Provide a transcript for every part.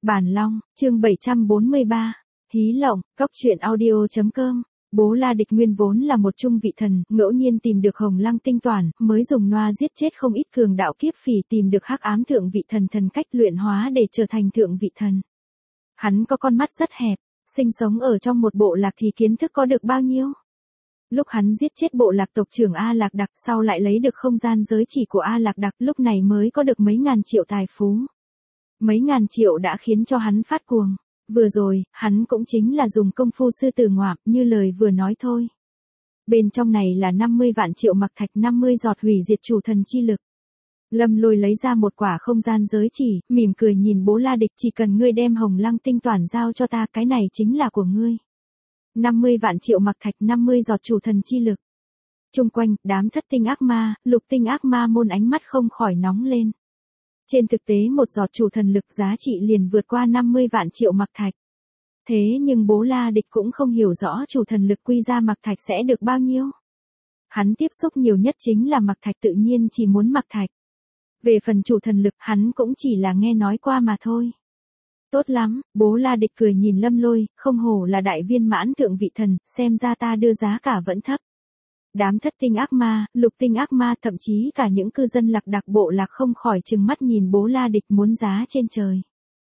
Bản Long, chương 743, Hí Lộng, Cóc truyện audio.com. Bố La Địch nguyên vốn là một trung vị thần, ngẫu nhiên tìm được Hồng Lăng tinh toản, mới dùng noa giết chết không ít cường đạo kiếp phỉ, tìm được hắc ám thượng vị thần thần cách luyện hóa để trở thành thượng vị thần. Hắn có con mắt rất hẹp, sinh sống ở trong một bộ lạc thì kiến thức có được bao nhiêu. Lúc hắn giết chết bộ lạc tộc trưởng A Lạc Đặc, sau lại lấy được không gian giới chỉ của A Lạc Đặc, lúc này mới có được mấy ngàn triệu tài phú. Mấy ngàn triệu đã khiến cho hắn phát cuồng. Vừa rồi, hắn cũng chính là dùng công phu sư tử ngoạm, như lời vừa nói thôi. Bên trong này là 50 vạn triệu mặc thạch, 50 giọt hủy diệt chủ thần chi lực. Lâm Lôi lấy ra một quả không gian giới chỉ, mỉm cười nhìn Bố La Địch, chỉ cần ngươi đem Hồng Lăng tinh toản giao cho ta, cái này chính là của ngươi. 50 vạn triệu mặc thạch, 50 giọt chủ thần chi lực. Chung quanh, đám thất tinh ác ma, lục tinh ác ma môn ánh mắt không khỏi nóng lên. Trên thực tế một giọt chủ thần lực giá trị liền vượt qua 50 vạn triệu mặc thạch. Thế nhưng Bố La Địch cũng không hiểu rõ chủ thần lực quy ra mặc thạch sẽ được bao nhiêu. Hắn tiếp xúc nhiều nhất chính là mặc thạch, tự nhiên chỉ muốn mặc thạch. Về phần chủ thần lực, hắn cũng chỉ là nghe nói qua mà thôi. Tốt lắm, Bố La Địch cười nhìn Lâm Lôi, không hổ là đại viên mãn thượng vị thần, xem ra ta đưa giá cả vẫn thấp. Đám thất tinh ác ma, lục tinh ác ma, thậm chí cả những cư dân lạc đặc bộ lạc không khỏi trừng mắt nhìn Bố La Địch muốn giá trên trời.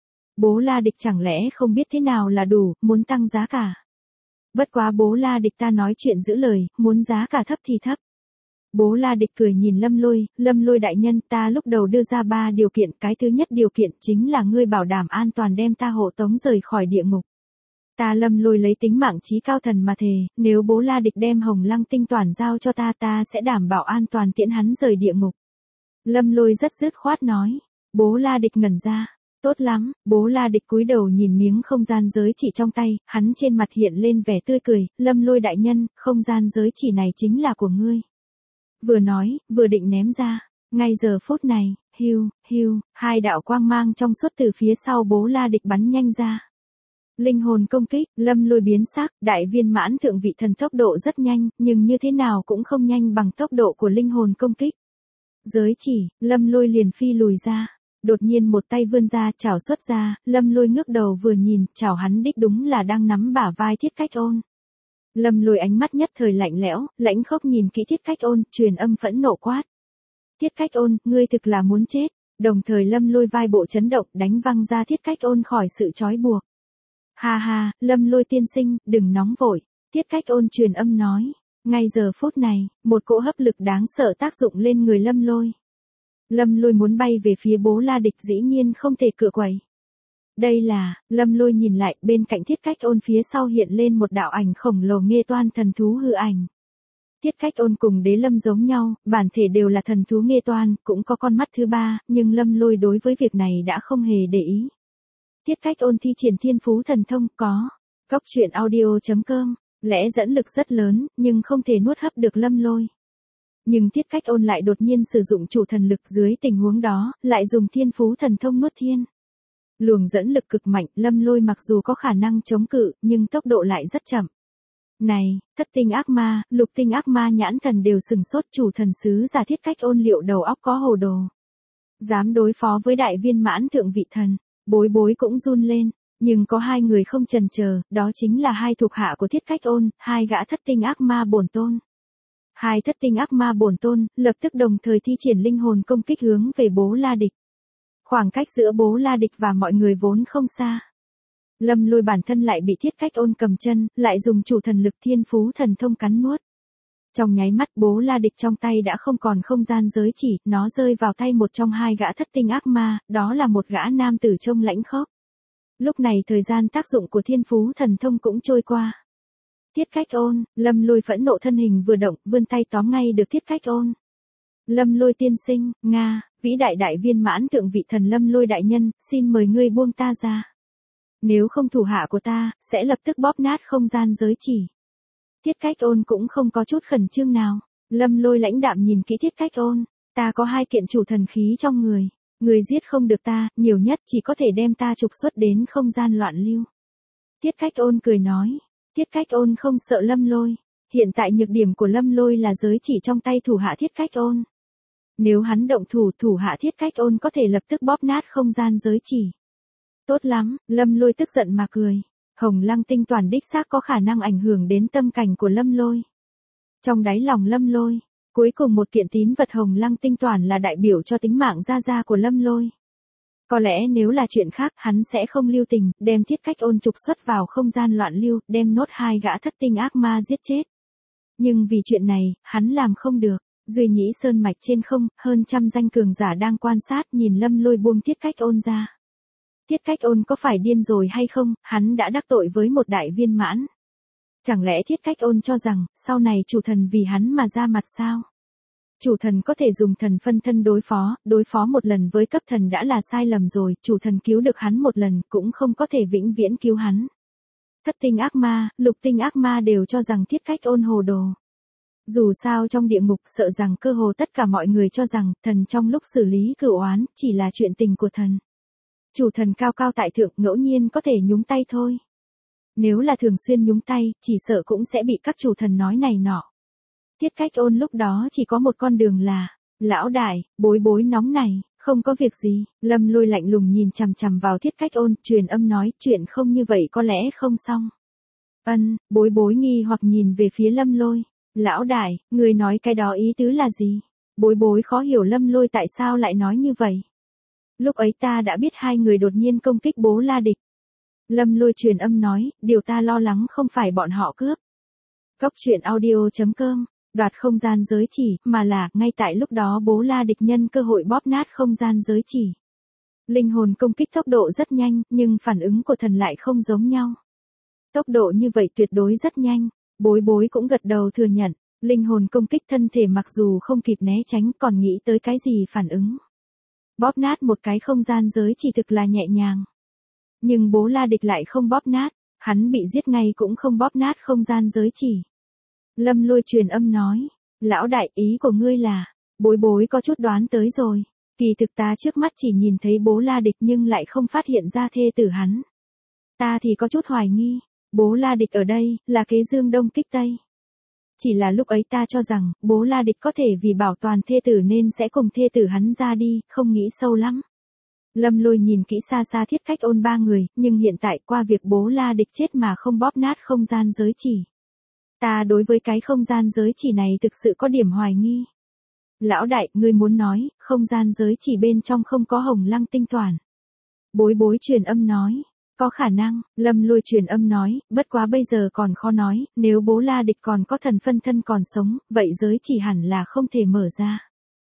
Bố La Địch chẳng lẽ không biết thế nào là đủ, muốn tăng giá cả. Bất quá Bố La Địch ta nói chuyện giữ lời, muốn giá cả thấp thì thấp. Bố La Địch cười nhìn Lâm Lôi đại nhân, ta lúc đầu đưa ra 3 điều kiện, cái thứ nhất điều kiện chính là ngươi bảo đảm an toàn đem ta hộ tống rời khỏi địa ngục. Ta Lâm Lôi lấy tính mạng chí cao thần mà thề, nếu Bố La Địch đem Hồng Lăng tinh toản giao cho ta, ta sẽ đảm bảo an toàn tiễn hắn rời địa ngục. Lâm Lôi rất dứt khoát nói. Bố La Địch ngẩn ra. Tốt lắm, Bố La Địch cúi đầu nhìn miếng không gian giới chỉ trong tay, hắn trên mặt hiện lên vẻ tươi cười, Lâm Lôi đại nhân, không gian giới chỉ này chính là của ngươi. Vừa nói, vừa định ném ra. Ngay giờ phút này, hiu, hai đạo quang mang trong suốt từ phía sau Bố La Địch bắn nhanh ra. Linh hồn công kích, Lâm Lôi biến sắc, đại viên mãn thượng vị thần tốc độ rất nhanh, nhưng như thế nào cũng không nhanh bằng tốc độ của linh hồn công kích. Giới chỉ, Lâm Lôi liền phi lùi ra. Đột nhiên một tay vươn ra, chảo xuất ra, Lâm Lôi ngước đầu vừa nhìn, chảo hắn đích đúng là đang nắm bả vai Thiết Cách Ôn. Lâm Lôi ánh mắt nhất thời lạnh lẽo, lãnh khốc nhìn kỹ Thiết Cách Ôn, truyền âm phẫn nộ quát. Thiết Cách Ôn, ngươi thực là muốn chết. Đồng thời Lâm Lôi vai bộ chấn động, đánh văng ra Thiết Cách Ôn khỏi sự trói buộc. Ha ha, Lâm Lôi tiên sinh, đừng nóng vội. Thiết Cách Ôn truyền âm nói. Ngay giờ phút này, một cỗ hấp lực đáng sợ tác dụng lên người Lâm Lôi. Lâm Lôi muốn bay về phía Bố La Địch dĩ nhiên không thể cựa quậy. Đây là, Lâm Lôi nhìn lại, bên cạnh Thiết Cách Ôn phía sau hiện lên một đạo ảnh khổng lồ Nghê Toan thần thú hư ảnh. Thiết Cách Ôn cùng Đế Lâm giống nhau, bản thể đều là thần thú Nghê Toan, cũng có con mắt thứ ba, nhưng Lâm Lôi đối với việc này đã không hề để ý. Thiết Cách Ôn thi triển thiên phú thần thông có. Cóc truyện audio.com, lẽ dẫn lực rất lớn, nhưng không thể nuốt hấp được Lâm Lôi. Nhưng Thiết Cách Ôn lại đột nhiên sử dụng chủ thần lực, dưới tình huống đó, lại dùng thiên phú thần thông nuốt thiên. Luồng dẫn lực cực mạnh, Lâm Lôi mặc dù có khả năng chống cự, nhưng tốc độ lại rất chậm. Này, thất tinh ác ma, lục tinh ác ma nhãn thần đều sừng sốt, chủ thần sứ giả Thiết Cách Ôn liệu đầu óc có hồ đồ. Dám đối phó với đại viên mãn thượng vị thần, Bối Bối cũng run lên. Nhưng có hai người không chần chờ, đó chính là hai thuộc hạ của Thiết Cách Ôn, hai gã thất tinh ác ma bổn tôn. Hai thất tinh ác ma bổn tôn, lập tức đồng thời thi triển linh hồn công kích hướng về Bố La Địch. Khoảng cách giữa Bố La Địch và mọi người vốn không xa. Lâm Lôi bản thân lại bị Thiết Cách Ôn cầm chân, lại dùng chủ thần lực thiên phú thần thông cắn nuốt. Trong nháy mắt Bố La Địch trong tay đã không còn không gian giới chỉ, nó rơi vào tay một trong hai gã thất tinh ác ma, đó là một gã nam tử trông lãnh khốc. Lúc này thời gian tác dụng của thiên phú thần thông cũng trôi qua. Thiết Cách Ôn, Lâm Lôi phẫn nộ thân hình vừa động, vươn tay tóm ngay được Thiết Cách Ôn. Lâm Lôi tiên sinh, Nga, vĩ đại đại viên mãn thượng vị thần Lâm Lôi đại nhân, xin mời ngươi buông ta ra. Nếu không thủ hạ của ta, sẽ lập tức bóp nát không gian giới chỉ. Thiết Cách Ôn cũng không có chút khẩn trương nào. Lâm Lôi lãnh đạm nhìn kỹ Thiết Cách Ôn, ta có 2 kiện chủ thần khí trong người. Người giết không được ta, nhiều nhất chỉ có thể đem ta trục xuất đến không gian loạn lưu. Thiết Cách Ôn cười nói. Thiết Cách Ôn không sợ Lâm Lôi. Hiện tại nhược điểm của Lâm Lôi là giới chỉ trong tay thủ hạ Thiết Cách Ôn. Nếu hắn động thủ, thủ hạ Thiết Cách Ôn có thể lập tức bóp nát không gian giới chỉ. Tốt lắm, Lâm Lôi tức giận mà cười. Hồng Lăng tinh toàn đích xác có khả năng ảnh hưởng đến tâm cảnh của Lâm Lôi. Trong đáy lòng Lâm Lôi, cuối cùng một kiện tín vật Hồng Lăng tinh toàn là đại biểu cho tính mạng gia gia của Lâm Lôi. Có lẽ nếu là chuyện khác hắn sẽ không lưu tình, đem Thiết Cách Ôn trục xuất vào không gian loạn lưu, đem nốt 2 gã thất tinh ác ma giết chết. Nhưng vì chuyện này, hắn làm không được. Duy Nhĩ Sơn mạch trên không, hơn trăm danh cường giả đang quan sát nhìn Lâm Lôi buông Thiết Cách Ôn ra. Thiết Cách Ôn có phải điên rồi hay không, hắn đã đắc tội với một đại viên mãn. Chẳng lẽ Thiết Cách Ôn cho rằng, sau này chủ thần vì hắn mà ra mặt sao? Chủ thần có thể dùng thần phân thân đối phó một lần với cấp thần đã là sai lầm rồi, chủ thần cứu được hắn một lần cũng không có thể vĩnh viễn cứu hắn. Thất tinh ác ma, lục tinh ác ma đều cho rằng Thiết Cách Ôn hồ đồ. Dù sao trong địa ngục sợ rằng cơ hồ tất cả mọi người cho rằng thần trong lúc xử lý cửu oán chỉ là chuyện tình của thần. Chủ thần cao cao tại thượng ngẫu nhiên có thể nhúng tay thôi. Nếu là thường xuyên nhúng tay, chỉ sợ cũng sẽ bị các chủ thần nói này nọ. Thiết Cách Ôn lúc đó chỉ có một con đường là, lão đại, bối bối nóng này, không có việc gì. Lâm Lôi lạnh lùng nhìn chằm chằm vào Thiết Cách Ôn, truyền âm nói chuyện không như vậy có lẽ không xong. Bối bối nghi hoặc nhìn về phía Lâm Lôi. Lão đại, người nói cái đó ý tứ là gì? Bối bối khó hiểu Lâm Lôi tại sao lại nói như vậy. Lúc ấy ta đã biết hai người đột nhiên công kích Bố La Địch. Lâm Lôi truyền âm nói, điều ta lo lắng không phải bọn họ cướp. Góc truyện audio.com, đoạt không gian giới chỉ, mà là, ngay tại lúc đó Bố La Địch nhân cơ hội bóp nát không gian giới chỉ. Linh hồn công kích tốc độ rất nhanh, nhưng phản ứng của thần lại không giống nhau. Tốc độ như vậy tuyệt đối rất nhanh, bối bối cũng gật đầu thừa nhận, linh hồn công kích thân thể mặc dù không kịp né tránh còn nghĩ tới cái gì phản ứng. Bóp nát một cái không gian giới chỉ thực là nhẹ nhàng. Nhưng Bố La Địch lại không bóp nát, hắn bị giết ngay cũng không bóp nát không gian giới chỉ. Lâm Lôi truyền âm nói, lão đại ý của ngươi là, bối bối có chút đoán tới rồi, kỳ thực ta trước mắt chỉ nhìn thấy Bố La Địch nhưng lại không phát hiện ra thê tử hắn. Ta thì có chút hoài nghi, Bố La Địch ở đây, là kế dương đông kích tây. Chỉ là lúc ấy ta cho rằng, Bố La Địch có thể vì bảo toàn thê tử nên sẽ cùng thê tử hắn ra đi, không nghĩ sâu lắm. Lâm Lôi nhìn kỹ xa xa Thiết Cách Ôn ba người, nhưng hiện tại qua việc Bố La Địch chết mà không bóp nát không gian giới chỉ. Ta đối với cái không gian giới chỉ này thực sự có điểm hoài nghi. Lão đại, ngươi muốn nói, không gian giới chỉ bên trong không có Hồng Lăng tinh toàn. Bối bối truyền âm nói, có khả năng, Lâm Lôi truyền âm nói, bất quá bây giờ còn khó nói, nếu Bố La Địch còn có thần phân thân còn sống, vậy giới chỉ hẳn là không thể mở ra.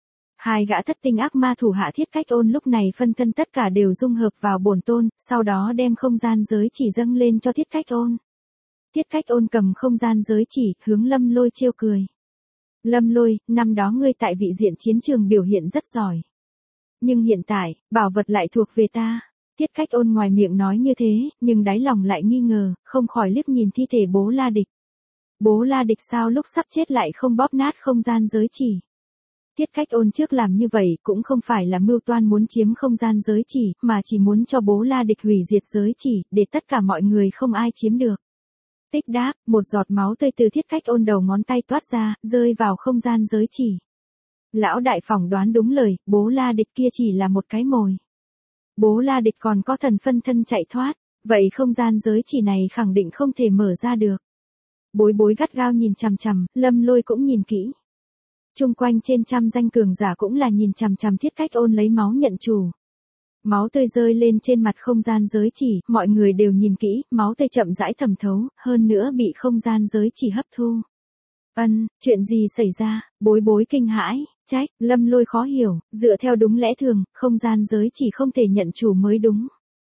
Hai gã thất tinh ác ma thủ hạ Thiết Cách Ôn lúc này phân thân tất cả đều dung hợp vào bổn tôn, sau đó đem không gian giới chỉ dâng lên cho Thiết Cách Ôn. Thiết Cách Ôn cầm không gian giới chỉ, hướng Lâm Lôi trêu cười. Lâm Lôi, năm đó ngươi tại vị diện chiến trường biểu hiện rất giỏi. Nhưng hiện tại, bảo vật lại thuộc về ta. Thiết Cách Ôn ngoài miệng nói như thế, nhưng đáy lòng lại nghi ngờ, không khỏi liếc nhìn thi thể Bố La Địch. Bố La Địch sao lúc sắp chết lại không bóp nát không gian giới chỉ. Thiết Cách Ôn trước làm như vậy cũng không phải là mưu toan muốn chiếm không gian giới chỉ, mà chỉ muốn cho Bố La Địch hủy diệt giới chỉ, để tất cả mọi người không ai chiếm được. Tích đáp, một giọt máu tươi từ Thiết Cách Ôn đầu ngón tay toát ra, rơi vào không gian giới chỉ. Lão đại phỏng đoán đúng lời, Bố La Địch kia chỉ là một cái mồi. Bố La Địch còn có thần phân thân chạy thoát, vậy không gian giới chỉ này khẳng định không thể mở ra được. Bối bối gắt gao nhìn chằm chằm, Lâm Lôi cũng nhìn kỹ. Trung quanh trên trăm danh cường giả cũng là nhìn chằm chằm Thiết Cách Ôn lấy máu nhận chủ. Máu tươi rơi lên trên mặt không gian giới chỉ, mọi người đều nhìn kỹ, máu tươi chậm rãi thẩm thấu, hơn nữa bị không gian giới chỉ hấp thu. Chuyện gì xảy ra? Bối bối kinh hãi, trách, Lâm Lôi khó hiểu, dựa theo đúng lẽ thường, không gian giới chỉ không thể nhận chủ mới đúng.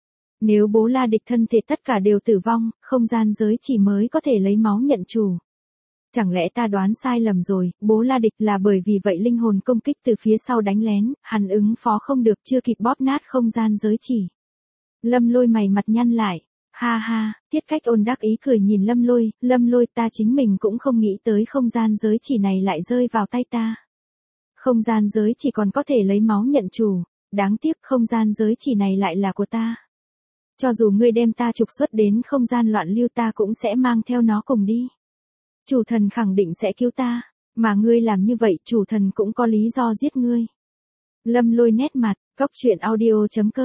Nếu Bố La Địch thân thể tất cả đều tử vong, không gian giới chỉ mới có thể lấy máu nhận chủ. Chẳng lẽ ta đoán sai lầm rồi, Bố La Địch là bởi vì vậy linh hồn công kích từ phía sau đánh lén, hắn ứng phó không được chưa kịp bóp nát không gian giới chỉ. Lâm Lôi mày mặt nhăn lại, ha ha, Thiết Cách Ôn đắc ý cười nhìn Lâm Lôi ta chính mình cũng không nghĩ tới không gian giới chỉ này lại rơi vào tay ta. Không gian giới chỉ còn có thể lấy máu nhận chủ, đáng tiếc không gian giới chỉ này lại là của ta. Cho dù ngươi đem ta trục xuất đến không gian loạn lưu ta cũng sẽ mang theo nó cùng đi. Chủ thần khẳng định sẽ cứu ta, mà ngươi làm như vậy chủ thần cũng có lý do giết ngươi. Lâm Lôi nét mặt, góc truyện audio.com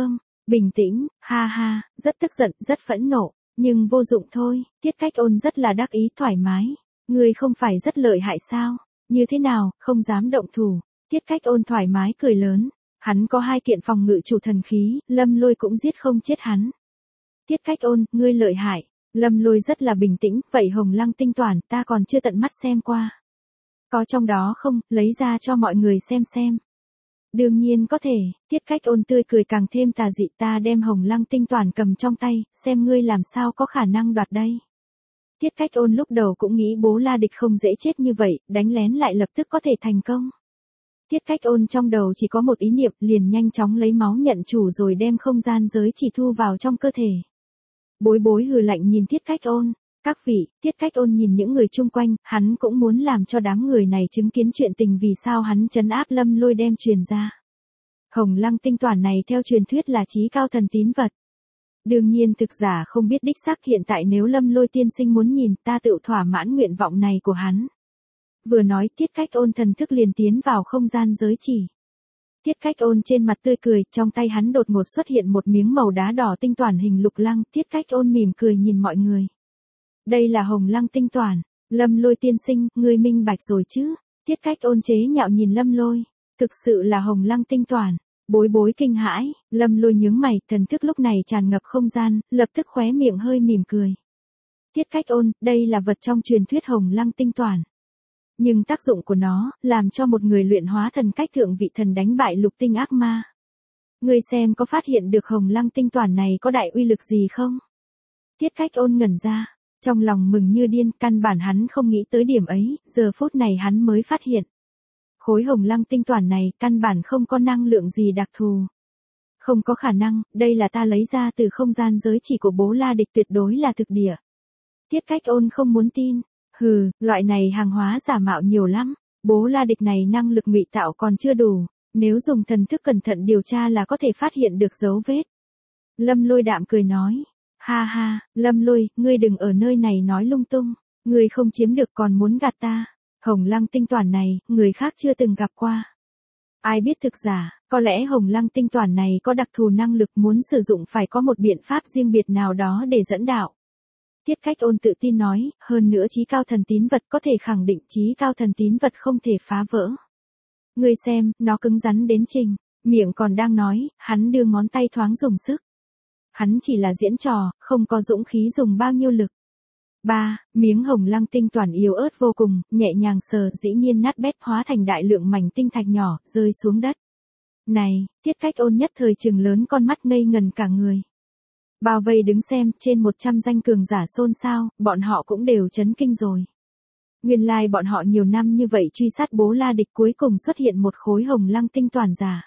Bình tĩnh, ha ha, rất tức giận, rất phẫn nộ, nhưng vô dụng thôi, Tiết Cách Ôn rất là đắc ý thoải mái. Ngươi không phải rất lợi hại sao? Như thế nào, không dám động thủ. Tiết Cách Ôn thoải mái cười lớn. Hắn có 2 kiện phòng ngự chủ thần khí, Lâm Lôi cũng giết không chết hắn. Tiết Cách Ôn, ngươi lợi hại. Lâm Lôi rất là bình tĩnh, vậy Hồng Lăng tinh toàn ta còn chưa tận mắt xem qua. Có trong đó không, lấy ra cho mọi người xem. Đương nhiên có thể, Tiết Cách Ôn tươi cười càng thêm tà dị, ta đem Hồng Lăng tinh toàn cầm trong tay, xem ngươi làm sao có khả năng đoạt đây. Tiết Cách Ôn lúc đầu cũng nghĩ Bố La Địch không dễ chết như vậy, đánh lén lại lập tức có thể thành công. Tiết Cách Ôn trong đầu chỉ có một ý niệm, liền nhanh chóng lấy máu nhận chủ rồi đem không gian giới chỉ thu vào trong cơ thể. Bối Bối hừ lạnh nhìn Tiết Cách Ôn. Các vị, Tiết Cách Ôn nhìn những người chung quanh, hắn cũng muốn làm cho đám người này chứng kiến chuyện tình vì sao hắn trấn áp Lâm Lôi đem truyền ra. Hồng Lăng tinh toàn này theo truyền thuyết là chí cao thần tín vật. Đương nhiên thực giả không biết đích xác, hiện tại nếu Lâm Lôi tiên sinh muốn nhìn, ta tự thỏa mãn nguyện vọng này của hắn. Vừa nói, Tiết Cách Ôn thần thức liền tiến vào không gian giới chỉ. Tiết Cách Ôn trên mặt tươi cười, trong tay hắn đột ngột xuất hiện một miếng màu đá đỏ tinh toàn hình lục lăng, Tiết Cách Ôn mỉm cười nhìn mọi người. Đây là Hồng Lăng tinh toàn, Lâm Lôi tiên sinh, ngươi minh bạch rồi chứ? Tiết Cách Ôn chế nhạo nhìn Lâm Lôi, thực sự là Hồng Lăng tinh toàn. Bối Bối kinh hãi, Lâm Lôi nhướng mày, thần thức lúc này tràn ngập không gian, lập tức khóe miệng hơi mỉm cười. Tiết Cách Ôn, đây là vật trong truyền thuyết Hồng Lăng tinh toàn. Nhưng tác dụng của nó, làm cho một người luyện hóa thần cách thượng vị thần đánh bại lục tinh ác ma. Ngươi xem có phát hiện được Hồng Lăng tinh toàn này có đại uy lực gì không? Tiết Cách Ôn ngẩn ra, trong lòng mừng như điên, căn bản hắn không nghĩ tới điểm ấy, giờ phút này hắn mới phát hiện. Khối Hồng Lăng tinh toàn này căn bản không có năng lượng gì đặc thù. Không có khả năng, đây là ta lấy ra từ không gian giới chỉ của Bố La Địch, tuyệt đối là thực địa. Tiết Cách Ôn không muốn tin. Hừ, loại này hàng hóa giả mạo nhiều lắm. Bố La Địch này năng lực ngụy tạo còn chưa đủ. Nếu dùng thần thức cẩn thận điều tra là có thể phát hiện được dấu vết. Lâm Lôi đạm cười nói. Ha ha, Lâm Lôi, ngươi đừng ở nơi này nói lung tung. Ngươi không chiếm được còn muốn gạt ta. Hồng Lăng tinh toàn này, người khác chưa từng gặp qua. Ai biết thực giả, có lẽ Hồng Lăng tinh toàn này có đặc thù năng lực, muốn sử dụng phải có một biện pháp riêng biệt nào đó để dẫn đạo. Tiết Cách Ôn tự tin nói, hơn nữa chí cao thần tín vật có thể khẳng định chí cao thần tín vật không thể phá vỡ. Ngươi xem, nó cứng rắn đến trình, miệng còn đang nói, hắn đưa ngón tay thoáng dùng sức. Hắn chỉ là diễn trò, không có dũng khí dùng bao nhiêu lực. Miếng Hồng Lăng tinh toàn yếu ớt vô cùng, nhẹ nhàng sờ dĩ nhiên nát bét hóa thành đại lượng mảnh tinh thạch nhỏ, rơi xuống đất. Này, Tiết Cách Ôn nhất thời trừng lớn con mắt ngây ngần cả người. Bao vây đứng xem, trên 100 danh cường giả xôn xao, bọn họ cũng đều chấn kinh rồi. Nguyên lai bọn họ nhiều năm như vậy truy sát Bố La Địch, cuối cùng xuất hiện một khối Hồng Lăng tinh toàn giả.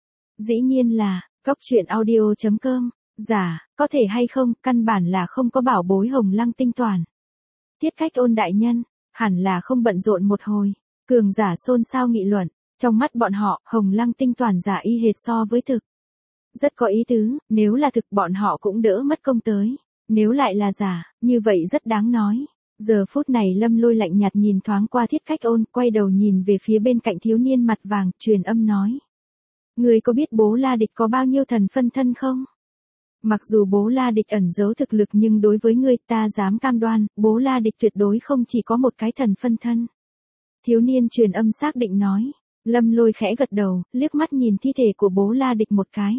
Dĩ nhiên là, coctruyện.audio.com, giả, có thể hay không, căn bản là không có bảo bối Hồng Lăng tinh toàn. Tiết Cách Ôn đại nhân, hẳn là không bận rộn một hồi. Cường giả xôn xao nghị luận, trong mắt bọn họ, Hồng Lăng tinh toàn giả y hệt so với thực. Rất có ý tứ, nếu là thực bọn họ cũng đỡ mất công tới. Nếu lại là giả, như vậy rất đáng nói. Giờ phút này Lâm Lôi lạnh nhạt nhìn thoáng qua Tiết Cách Ôn, quay đầu nhìn về phía bên cạnh thiếu niên mặt vàng, truyền âm nói. Người có biết Bố La Địch có bao nhiêu thần phân thân không? Mặc dù Bố La Địch ẩn giấu thực lực nhưng đối với ngươi ta dám cam đoan, Bố La Địch tuyệt đối không chỉ có một cái thần phân thân. Thiếu niên truyền âm xác định nói. Lâm Lôi khẽ gật đầu, liếc mắt nhìn thi thể của Bố La Địch một cái.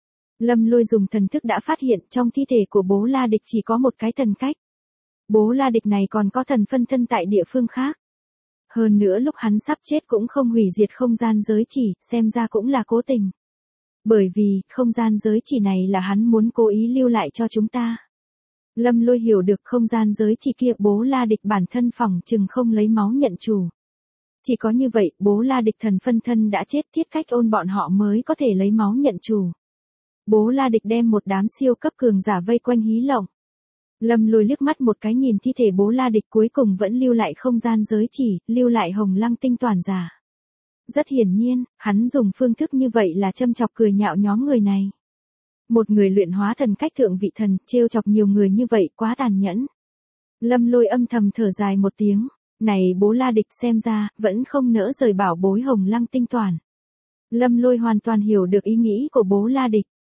Lâm Lôi dùng thần thức đã phát hiện trong thi thể của Bố La Địch chỉ có một cái thần cách. Bố La Địch này còn có thần phân thân tại địa phương khác. Hơn nữa lúc hắn sắp chết cũng không hủy diệt không gian giới chỉ, xem ra cũng là cố tình. Bởi vì, không gian giới chỉ này là hắn muốn cố ý lưu lại cho chúng ta. Lâm Lôi hiểu được không gian giới chỉ kia Bố La Địch bản thân phỏng chừng không lấy máu nhận chủ. Chỉ có như vậy, Bố La Địch thần phân thân đã chết, Tiết Cách Ôn bọn họ mới có thể lấy máu nhận chủ. Bố La Địch đem một đám siêu cấp cường giả vây quanh hí lộng. Lâm Lôi liếc mắt một cái nhìn thi thể Bố La Địch, cuối cùng vẫn lưu lại không gian giới chỉ, lưu lại Hồng Lăng tinh toàn giả. Rất hiển nhiên, hắn dùng phương thức như vậy là châm chọc cười nhạo nhóm người này. Một người luyện hóa thần cách thượng vị thần, trêu chọc nhiều người như vậy quá tàn nhẫn. Lâm Lôi âm thầm thở dài một tiếng, này Bố La Địch xem ra, vẫn không nỡ rời bảo bối Hồng Lăng tinh toàn. Lâm Lôi hoàn toàn hiểu được ý nghĩ của Bố La Địch.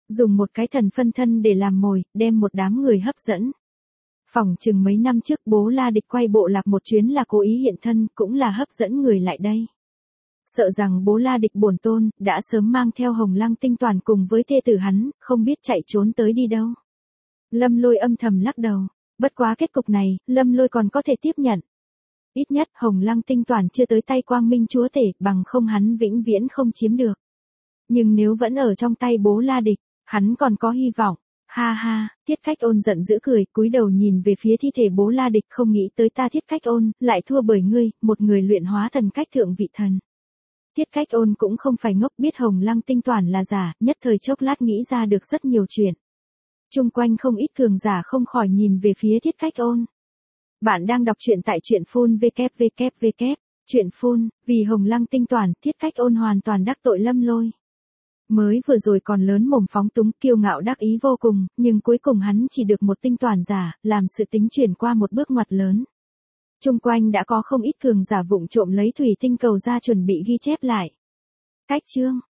dùng một cái thần phân thân để làm mồi, đem một đám người hấp dẫn. Phỏng chừng mấy năm trước Bố La Địch quay bộ lạc một chuyến là cố ý hiện thân, cũng là hấp dẫn người lại đây. Sợ rằng Bố La Địch bổn tôn, đã sớm mang theo Hồng Lăng Tinh Toàn cùng với thê tử hắn, không biết chạy trốn tới đi đâu. Lâm Lôi âm thầm lắc đầu, bất quá kết cục này, Lâm Lôi còn có thể tiếp nhận. Ít nhất Hồng Lăng Tinh Toàn chưa tới tay Quang Minh Chúa Tể, bằng không hắn vĩnh viễn không chiếm được. Nhưng nếu vẫn ở trong tay Bố La Địch, hắn còn có hy vọng. Ha ha, Thiết Khách Ôn giận dữ cười, cúi đầu nhìn về phía thi thể Bố La Địch, không nghĩ tới ta Thiết Khách Ôn, lại thua bởi ngươi, một người luyện hóa thần cách thượng vị thần. Thiết Khách Ôn cũng không phải ngốc, biết Hồng Lăng Tinh Toàn là giả, nhất thời chốc lát nghĩ ra được rất nhiều chuyện. Chung quanh không ít cường giả không khỏi nhìn về phía Thiết Khách Ôn. Bạn đang đọc truyện tại truyện phun www. Truyện phun, vì Hồng Lăng Tinh Toàn, Thiết Khách Ôn hoàn toàn đắc tội Lâm Lôi. Mới vừa rồi còn lớn mồm phóng túng kiêu ngạo đắc ý vô cùng, nhưng cuối cùng hắn chỉ được một tinh toàn giả, làm sự tính chuyển qua một bước ngoặt lớn. Chung quanh đã có không ít cường giả vụng trộm lấy thủy tinh cầu ra chuẩn bị ghi chép lại. Cách chương